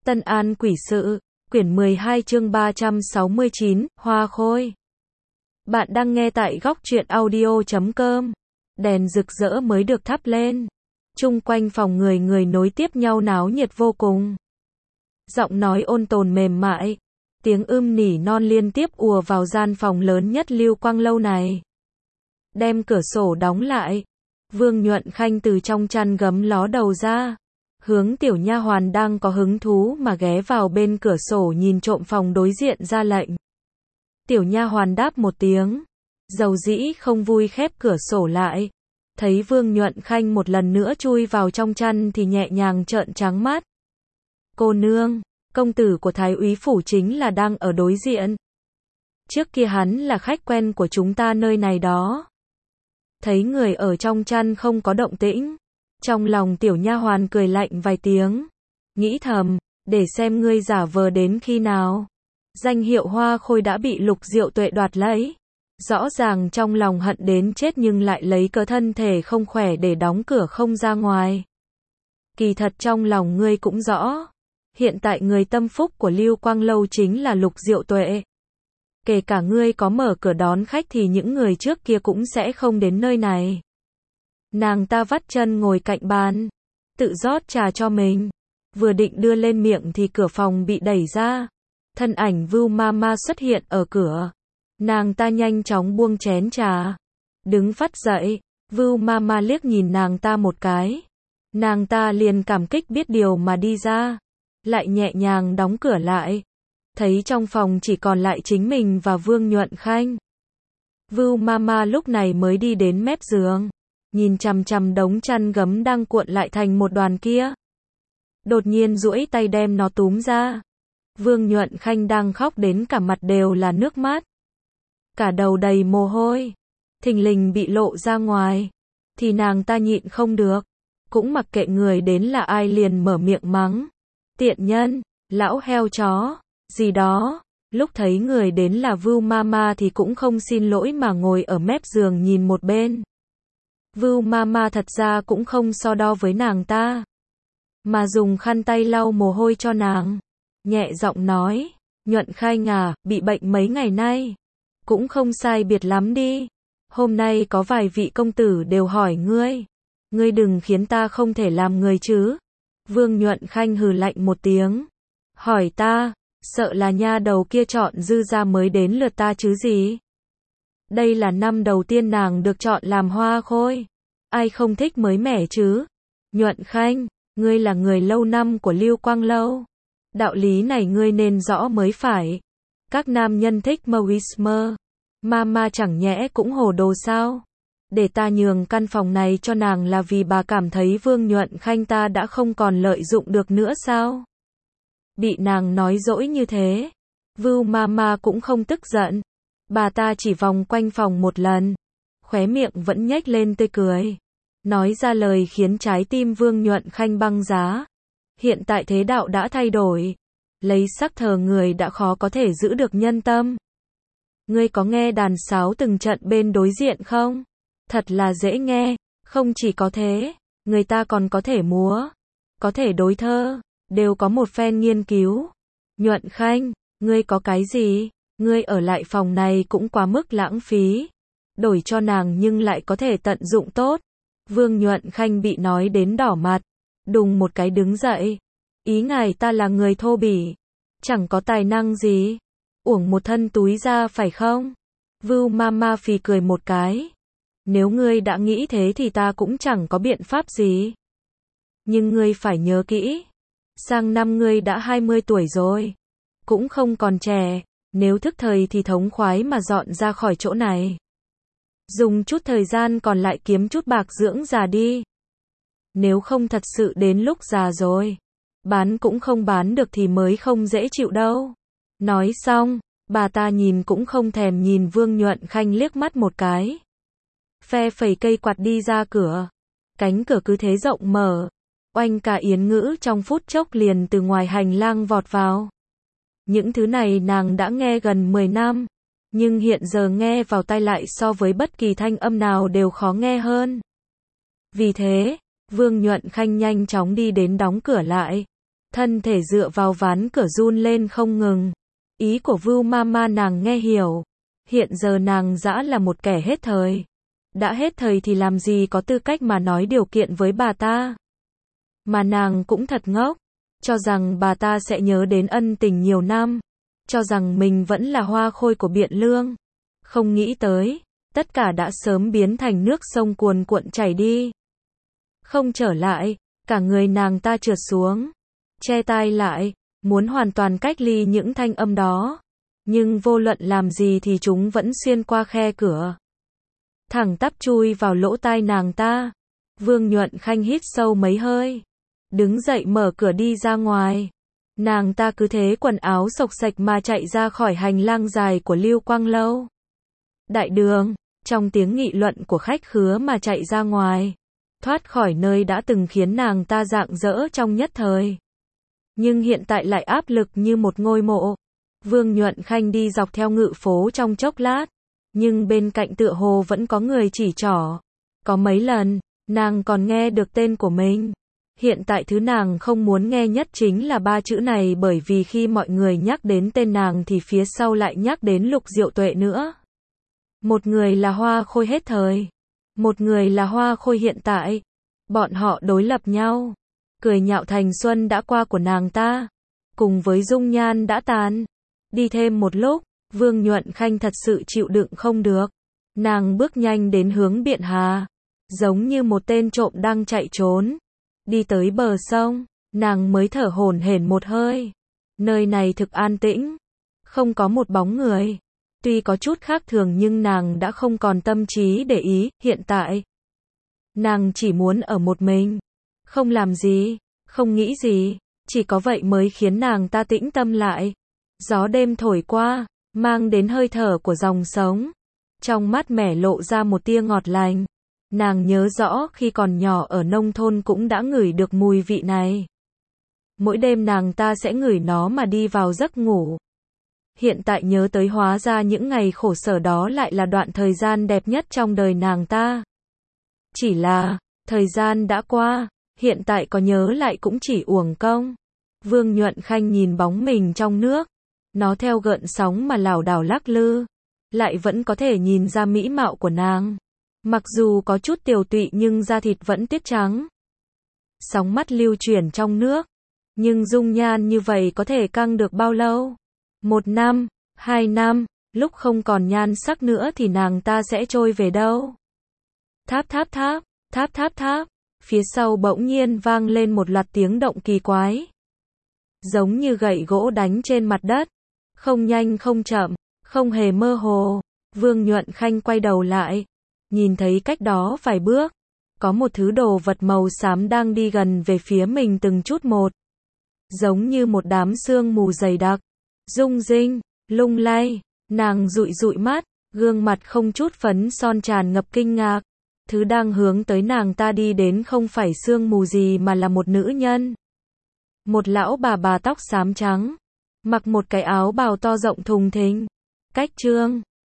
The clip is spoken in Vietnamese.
Tân An Quỷ Sự, quyển 12 chương 369, Hoa Khôi. Bạn đang nghe tại góc truyện audio.com. Đèn rực rỡ mới được thắp lên. Chung quanh phòng người nối tiếp nhau náo nhiệt vô cùng. Giọng nói ôn tồn mềm mại. Tiếng nỉ non liên tiếp ùa vào gian phòng lớn nhất Lưu Quang Lâu này. Đem cửa sổ đóng lại. Vương Nhuận Khanh từ trong chăn gấm ló đầu ra. Hướng tiểu nha hoàn đang có hứng thú mà ghé vào bên cửa sổ nhìn trộm phòng đối diện ra lệnh. Tiểu nha hoàn đáp một tiếng, dầu dĩ không vui khép cửa sổ lại. Thấy Vương Nhuận Khanh một lần nữa chui vào trong chăn thì nhẹ nhàng trợn trắng mắt. Cô nương, công tử của Thái úy phủ chính là đang ở đối diện. Trước kia hắn là khách quen của chúng ta nơi này đó. Thấy người ở trong chăn không có động tĩnh. Trong lòng tiểu nha hoàn cười lạnh vài tiếng, nghĩ thầm, để xem ngươi giả vờ đến khi nào. Danh hiệu Hoa Khôi đã bị Lục Diệu Tuệ đoạt lấy. Rõ ràng trong lòng hận đến chết nhưng lại lấy cớ thân thể không khỏe để đóng cửa không ra ngoài. Kỳ thật trong lòng ngươi cũng rõ. Hiện tại người tâm phúc của Lưu Quang Lâu chính là Lục Diệu Tuệ. Kể cả ngươi có mở cửa đón khách thì những người trước kia cũng sẽ không đến nơi này. Nàng ta vắt chân ngồi cạnh bàn, tự rót trà cho mình. Vừa định đưa lên miệng thì cửa phòng bị đẩy ra. Thân ảnh Vưu Mama xuất hiện ở cửa. Nàng ta nhanh chóng buông chén trà, đứng phắt dậy. Vưu Mama liếc nhìn nàng ta một cái. Nàng ta liền cảm kích biết điều mà đi ra, lại nhẹ nhàng đóng cửa lại. Thấy trong phòng chỉ còn lại chính mình và Vương Nhuận Khanh. Vưu Mama lúc này mới đi đến mép giường, nhìn chằm chằm đống chăn gấm đang cuộn lại thành một đoàn kia. Đột nhiên duỗi tay đem nó túm ra. Vương Nhuận Khanh đang khóc đến cả mặt đều là nước mắt. Cả đầu đầy mồ hôi. Thình lình bị lộ ra ngoài. Thì nàng ta nhịn không được. Cũng mặc kệ người đến là ai liền mở miệng mắng. Tiện nhân, lão heo chó, gì đó. Lúc thấy người đến là Vưu Mama thì cũng không xin lỗi mà ngồi ở mép giường nhìn một bên. Vưu Mama thật ra cũng không so đo với nàng ta, mà dùng khăn tay lau mồ hôi cho nàng. Nhẹ giọng nói, Nhuận Khanh à, bị bệnh mấy ngày nay. Cũng không sai biệt lắm đi. Hôm nay có vài vị công tử đều hỏi ngươi. Ngươi đừng khiến ta không thể làm người chứ. Vương Nhuận Khanh hừ lạnh một tiếng. Hỏi ta, sợ là nha đầu kia chọn dư ra mới đến lượt ta chứ gì. Đây là năm đầu tiên nàng được chọn làm Hoa Khôi. Ai không thích mới mẻ chứ. Nhuận Khanh, ngươi là người lâu năm của Lưu Quang Lâu. Đạo lý này ngươi nên rõ mới phải. Các nam nhân thích mơ whismer. Mama chẳng nhẽ cũng hồ đồ sao. Để ta nhường căn phòng này cho nàng là vì bà cảm thấy Vương Nhuận Khanh ta đã không còn lợi dụng được nữa sao. Bị nàng nói dỗi như thế, Vưu Mama cũng không tức giận. Bà ta chỉ vòng quanh phòng một lần, khóe miệng vẫn nhếch lên tươi cười. Nói ra lời khiến trái tim Vương Nhuận Khanh băng giá. Hiện tại thế đạo đã thay đổi. Lấy sắc thờ người đã khó có thể giữ được nhân tâm. Ngươi có nghe đàn sáo từng trận bên đối diện không? Thật là dễ nghe. Không chỉ có thế, người ta còn có thể múa, có thể đối thơ, đều có một phen nghiên cứu. Nhuận Khanh, ngươi có cái gì? Ngươi ở lại phòng này cũng quá mức lãng phí. Đổi cho nàng nhưng lại có thể tận dụng tốt. Vương Nhuận Khanh bị nói đến đỏ mặt, đùng một cái đứng dậy. Ý ngài ta là người thô bỉ, chẳng có tài năng gì, uổng một thân túi ra phải không? Vưu Mama phì cười một cái. Nếu ngươi đã nghĩ thế thì ta cũng chẳng có biện pháp gì. Nhưng ngươi phải nhớ kỹ, sang năm ngươi đã 20 tuổi rồi, cũng không còn trẻ. Nếu thức thời thì thống khoái mà dọn ra khỏi chỗ này. Dùng chút thời gian còn lại kiếm chút bạc dưỡng già đi. Nếu không thật sự đến lúc già rồi, bán cũng không bán được thì mới không dễ chịu đâu. Nói xong, bà ta nhìn cũng không thèm nhìn Vương Nhuận Khanh liếc mắt một cái. Phe phẩy cây quạt đi ra cửa. Cánh cửa cứ thế rộng mở. Oanh cả Yến Ngữ trong phút chốc liền từ ngoài hành lang vọt vào. Những thứ này nàng đã nghe gần 10 năm. Nhưng hiện giờ nghe vào tai lại so với bất kỳ thanh âm nào đều khó nghe hơn. Vì thế, Vương Nhuận Khanh nhanh chóng đi đến đóng cửa lại. thân thể dựa vào ván cửa run lên không ngừng. Ý của Vưu Mama nàng nghe hiểu. Hiện giờ nàng dã là một kẻ hết thời. Đã hết thời thì làm gì có tư cách mà nói điều kiện với bà ta. Mà nàng cũng thật ngốc. Cho rằng bà ta sẽ nhớ đến ân tình nhiều năm. Cho rằng mình vẫn là hoa khôi của Biện Lương. Không nghĩ tới, tất cả đã sớm biến thành nước sông cuồn cuộn chảy đi. Không trở lại, cả người nàng ta trượt xuống. Che tai lại, muốn hoàn toàn cách ly những thanh âm đó. Nhưng vô luận làm gì thì chúng vẫn xuyên qua khe cửa. Thẳng tắp chui vào lỗ tai nàng ta. Vương Nhuận Khanh hít sâu mấy hơi. Đứng dậy mở cửa đi ra ngoài. Nàng ta cứ thế quần áo xộc xạch mà chạy ra khỏi hành lang dài của Lưu Quang Lâu. Đại đường, trong tiếng nghị luận của khách khứa mà chạy ra ngoài. Thoát khỏi nơi đã từng khiến nàng ta rạng rỡ trong nhất thời. Nhưng hiện tại lại áp lực như một ngôi mộ. Vương Nhuận Khanh đi dọc theo ngự phố trong chốc lát. Nhưng bên cạnh tựa hồ vẫn có người chỉ trỏ. Có mấy lần, nàng còn nghe được tên của mình. Hiện tại thứ nàng không muốn nghe nhất chính là 3 chữ này, bởi vì khi mọi người nhắc đến tên nàng thì phía sau lại nhắc đến Lục Diệu Tuệ nữa. Một người là hoa khôi hết thời. Một người là hoa khôi hiện tại. Bọn họ đối lập nhau. Cười nhạo thành xuân đã qua của nàng ta. Cùng với dung nhan đã tàn. Đi thêm một lúc, Vương Nhuận Khanh thật sự chịu đựng không được. Nàng bước nhanh đến hướng Biện Hà. Giống như một tên trộm đang chạy trốn. Đi tới bờ sông, nàng mới thở hổn hển một hơi. Nơi này thực an tĩnh. Không có một bóng người. Tuy có chút khác thường nhưng nàng đã không còn tâm trí để ý. Hiện tại, nàng chỉ muốn ở một mình. Không làm gì, không nghĩ gì. Chỉ có vậy mới khiến nàng ta tĩnh tâm lại. Gió đêm thổi qua, mang đến hơi thở của dòng sống. Trong mắt mẻ lộ ra một tia ngọt lành. Nàng nhớ rõ khi còn nhỏ ở nông thôn cũng đã ngửi được mùi vị này. Mỗi đêm nàng ta sẽ ngửi nó mà đi vào giấc ngủ. Hiện tại nhớ tới hóa ra những ngày khổ sở đó lại là đoạn thời gian đẹp nhất trong đời nàng ta. Chỉ là, thời gian đã qua, hiện tại có nhớ lại cũng chỉ uổng công. Vương Nhuận Khanh nhìn bóng mình trong nước. Nó theo gợn sóng mà lảo đảo lắc lư. Lại vẫn có thể nhìn ra mỹ mạo của nàng. Mặc dù có chút tiều tụy nhưng da thịt vẫn tuyết trắng. Sóng mắt lưu chuyển trong nước. Nhưng dung nhan như vậy có thể căng được bao lâu? 1 năm, 2 năm, lúc không còn nhan sắc nữa thì nàng ta sẽ trôi về đâu? Tháp tháp tháp, tháp tháp tháp. Phía sau bỗng nhiên vang lên một loạt tiếng động kỳ quái. Giống như gậy gỗ đánh trên mặt đất. Không nhanh không chậm, không hề mơ hồ. Vương Nhuận Khanh quay đầu lại. Nhìn thấy cách đó vài bước. Có một thứ đồ vật màu xám đang đi gần về phía mình từng chút một. Giống như một đám sương mù dày đặc. Rung rinh, lung lay. Nàng dụi dụi mắt. Gương mặt không chút phấn son tràn ngập kinh ngạc. Thứ đang hướng tới nàng ta đi đến không phải sương mù gì mà là một nữ nhân. Một lão bà tóc xám trắng. Mặc một cái áo bào to rộng thùng thình. Cách trương,